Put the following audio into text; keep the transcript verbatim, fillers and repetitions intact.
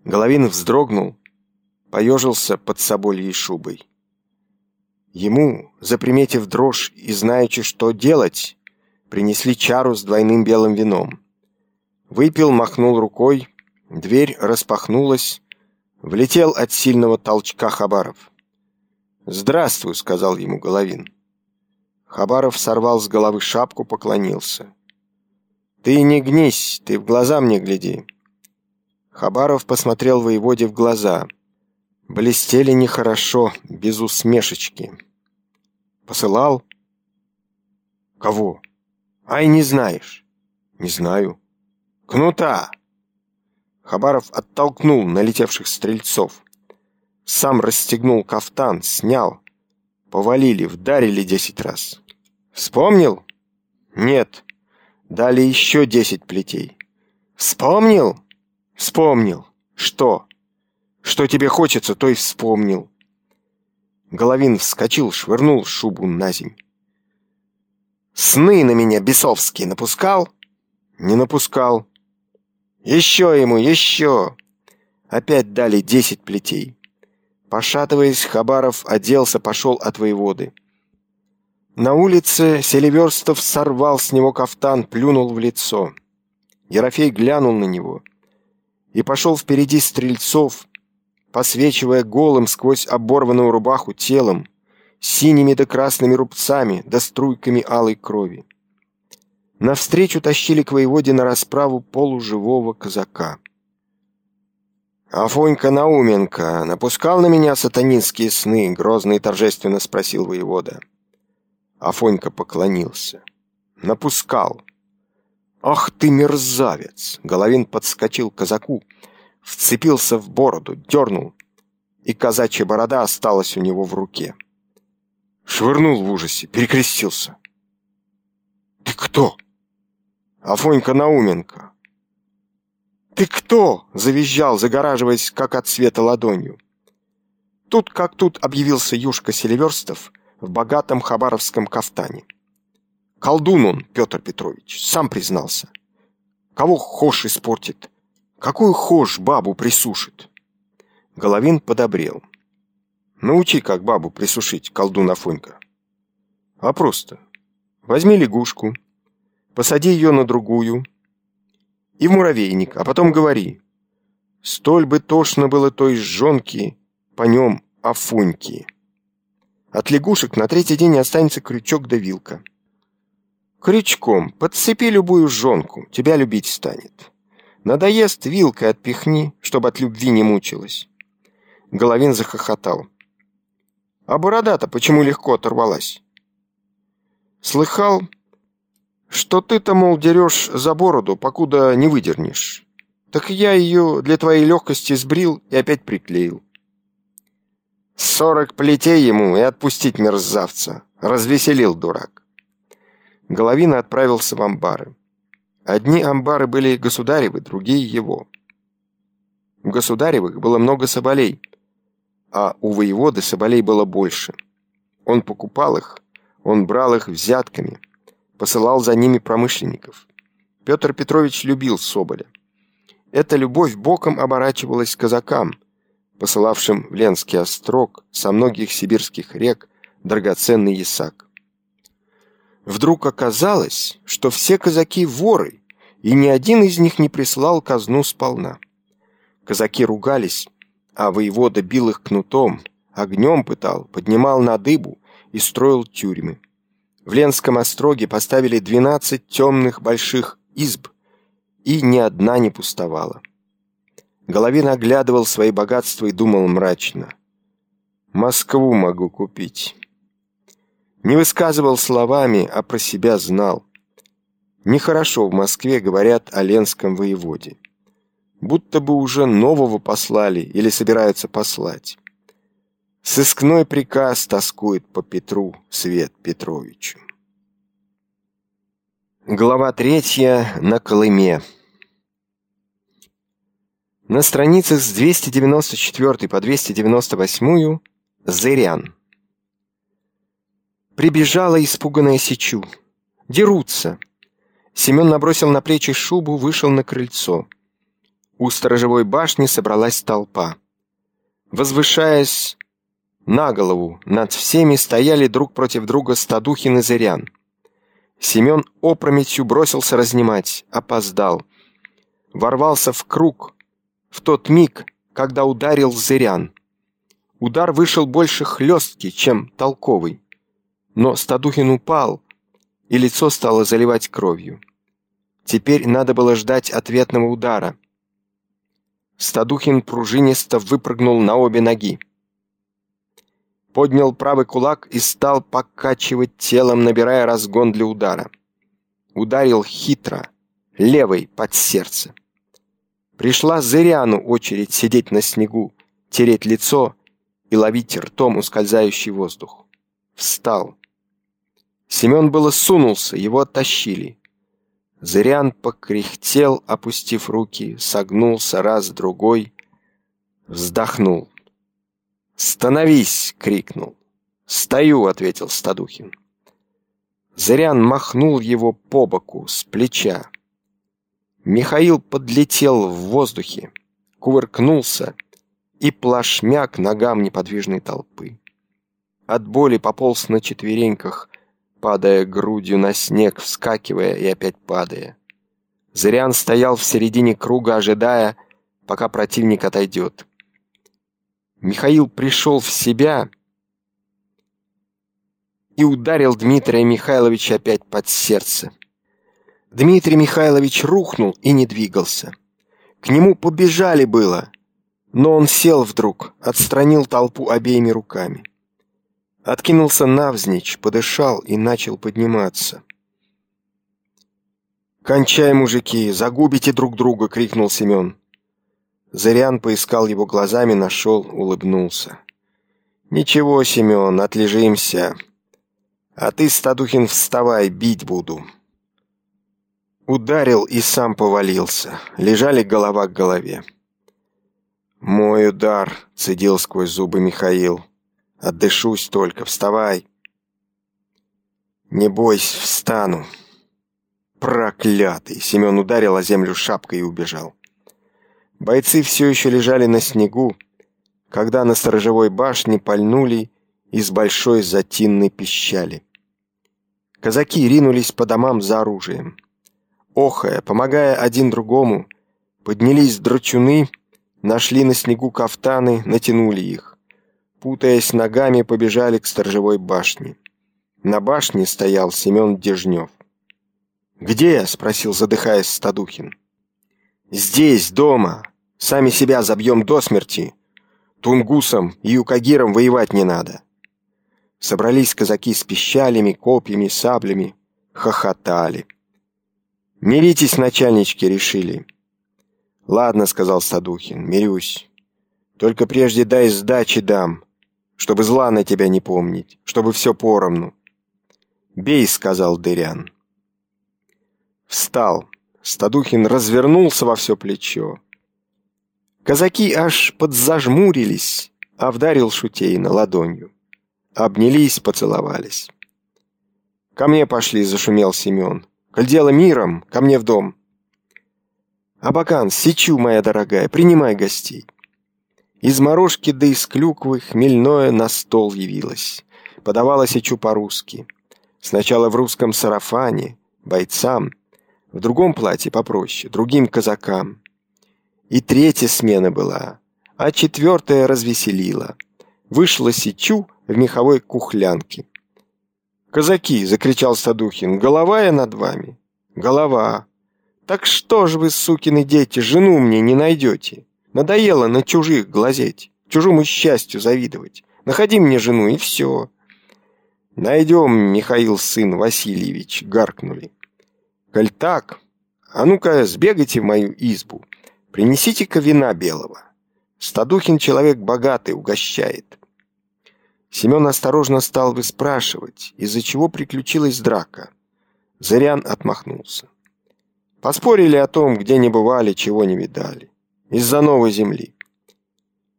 Головин вздрогнул, поежился под собольей шубой. Ему, заприметив дрожь и знаючи, что делать, принесли чару с двойным белым вином. Выпил, махнул рукой, дверь распахнулась, влетел от сильного толчка Хабаров. «Здравствуй», — сказал ему Головин. Хабаров сорвал с головы шапку, поклонился. «Ты не гнись, ты в глаза мне гляди». Хабаров посмотрел воеводе в глаза. Блестели нехорошо, без усмешечки. «Посылал?» «Кого?» «Ай, не знаешь». «Не знаю». «Кнута!» Хабаров оттолкнул налетевших стрельцов. Сам расстегнул кафтан, снял. Повалили, вдарили десять раз. «Вспомнил?» «Нет». Дали еще десять плетей. «Вспомнил?» «Вспомнил». «Что?» «Что тебе хочется, то и вспомнил». Головин вскочил, швырнул шубу наземь. «Сны на меня бесовские напускал?» «Не напускал». «Еще ему, еще!» Опять дали десять плетей. Пошатываясь, Хабаров оделся, пошел от воеводы. На улице Селиверстов сорвал с него кафтан, плюнул в лицо. Ерофей глянул на него и пошел впереди стрельцов, посвечивая голым сквозь оборванную рубаху телом, синими да красными рубцами да струйками алой крови. Навстречу тащили к воеводе на расправу полуживого казака. «Афонька Науменко напускал на меня сатанинские сны?» — грозно и торжественно спросил воевода. Афонька поклонился. «Напускал». «Ах ты, мерзавец!» Головин подскочил к казаку, вцепился в бороду, дернул, и казачья борода осталась у него в руке. Швырнул в ужасе, перекрестился. «Ты кто?» «Афонька Науменко». «Ты кто?» — завизжал, загораживаясь, как от света, ладонью. Тут как тут объявился Юшка Селиверстов в богатом хабаровском кафтане. «Колдун он, Петр Петрович, сам признался. Кого хошь испортит, какую хошь бабу присушит». Головин подобрел. «Научи, как бабу присушить, колдун Афонька». «А просто. Возьми лягушку, посади ее на другую и в муравейник, а потом говори: столь бы тошно было той жонки по нем Афоньки. От лягушек на третий день останется крючок да вилка. Крючком подцепи любую жонку, тебя любить станет. Надоест, вилкой отпихни, чтобы от любви не мучилась». Головин захохотал. «А борода-то почему легко оторвалась?» «Слыхал, что ты-то, мол, дерешь за бороду, покуда не выдернешь. Так я ее для твоей легкости сбрил и опять приклеил». «Сорок плетей ему и отпустить мерзавца!» — развеселил дурак. Головин отправился в амбары. Одни амбары были государевы, другие его. У государевых было много соболей, а у воеводы соболей было больше. Он покупал их, он брал их взятками, посылал за ними промышленников. Петр Петрович любил соболя. Эта любовь боком оборачивалась к казакам, посылавшим в Ленский острог со многих сибирских рек драгоценный ясак. Вдруг оказалось, что все казаки воры, и ни один из них не прислал казну сполна. Казаки ругались, а воевода бил их кнутом, огнем пытал, поднимал на дыбу и строил тюрьмы. В Ленском остроге поставили двенадцать темных больших изб, и ни одна не пустовала. Головин оглядывал свои богатства и думал мрачно: «Москву могу купить». Не высказывал словами, а про себя знал. Нехорошо в Москве говорят о ленском воеводе. Будто бы уже нового послали или собираются послать. Сыскной приказ тоскует по Петру Свет Петровичу. Глава третья. На Колыме. На страницах с двести девяносто четвёртой по двести девяносто восьмую Зырян. Прибежала испуганная Сичу. Дерутся. Семен набросил на плечи шубу, вышел на крыльцо. У сторожевой башни собралась толпа. Возвышаясь на голову, над всеми стояли друг против друга Стадухин и Зырян. Семен опрометью бросился разнимать, опоздал. Ворвался в круг в тот миг, когда ударил Зырян. Удар вышел больше хлесткий, чем толковый. Но Стадухин упал, и лицо стало заливать кровью. Теперь надо было ждать ответного удара. Стадухин пружинисто выпрыгнул на обе ноги. Поднял правый кулак и стал покачивать телом, набирая разгон для удара. Ударил хитро, левой под сердце. Пришла Зыряну очередь сидеть на снегу, тереть лицо и ловить ртом ускользающий воздух. Встал. Семен было сунулся, его оттащили. Зырян покряхтел, опустив руки, согнулся раз, другой, вздохнул. «Становись!» — крикнул. «Стою!» — ответил Стадухин. Зырян махнул его по боку, с плеча. Михаил подлетел в воздухе, кувыркнулся и плашмя к ногам неподвижной толпы. От боли пополз на четвереньках, падая грудью на снег, вскакивая и опять падая. Зырян стоял в середине круга, ожидая, пока противник отойдет. Михаил пришел в себя и ударил Дмитрия Михайловича опять под сердце. Дмитрий Михайлович рухнул и не двигался. К нему побежали было, но он сел вдруг, отстранил толпу обеими руками. Откинулся навзничь, подышал и начал подниматься. «Кончай, мужики, загубите друг друга!» — крикнул Семен. Зырян поискал его глазами, нашел, улыбнулся. «Ничего, Семен, отлежимся. А ты, Стадухин, вставай, бить буду». Ударил и сам повалился. Лежали голова к голове. «Мой удар!» — цедил сквозь зубы Михаил. «Отдышусь только, вставай!» «Не бойся, встану!» «Проклятый!» — Семен ударил о землю шапкой и убежал. Бойцы все еще лежали на снегу, когда на сторожевой башне пальнули из большой затинной пищали. Казаки ринулись по домам за оружием. Охая, помогая один другому, поднялись драчуны, нашли на снегу кафтаны, натянули их. Путаясь ногами, побежали к сторожевой башне. На башне стоял Семен Дежнев. «Где?» — спросил, задыхаясь, Стадухин. «Здесь, дома. Сами себя забьем до смерти. Тунгусом и юкагиром воевать не надо». Собрались казаки с пищалями, копьями, саблями. Хохотали. «Миритесь, начальнички, решили». «Ладно», — сказал Стадухин, — «мирюсь. Только прежде дай сдачи дам, чтобы зла на тебя не помнить, чтобы все поровну». «Бей», — сказал Дырян. Встал. Стадухин развернулся во все плечо. Казаки аж подзажмурились, а вдарил Шутейна ладонью. Обнялись, поцеловались. «Ко мне пошли», — зашумел Семен. «Коль дело миром, ко мне в дом». «Абакан, сечу, моя дорогая, принимай гостей». Из морожки да из клюквы хмельное на стол явилось. Подавала сечу по-русски. Сначала в русском сарафане, бойцам, в другом платье попроще, другим казакам. И третья смена была, а четвертая развеселила. Вышла сечу в меховой кухлянке. «Казаки!» — закричал Стадухин. «Голова я над вами?» «Голова! Так что ж вы, сукины дети, жену мне не найдете? Надоело на чужих глазеть, чужому счастью завидовать. Находи мне жену, и все». «Найдем, Михаил сын Васильевич», — гаркнули. «Коль так, а ну-ка сбегайте в мою избу, принесите-ка вина белого. Стадухин человек богатый, угощает». Семен осторожно стал выспрашивать, из-за чего приключилась драка. Зырян отмахнулся. Поспорили о том, где не бывали, чего не видали. Из-за новой земли.